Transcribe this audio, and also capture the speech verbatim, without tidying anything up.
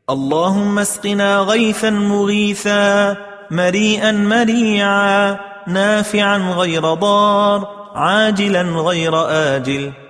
اللهم اسقنا غيثا مغيثا مريئا مريعا نافعا غير ضار عاجلا غير آجل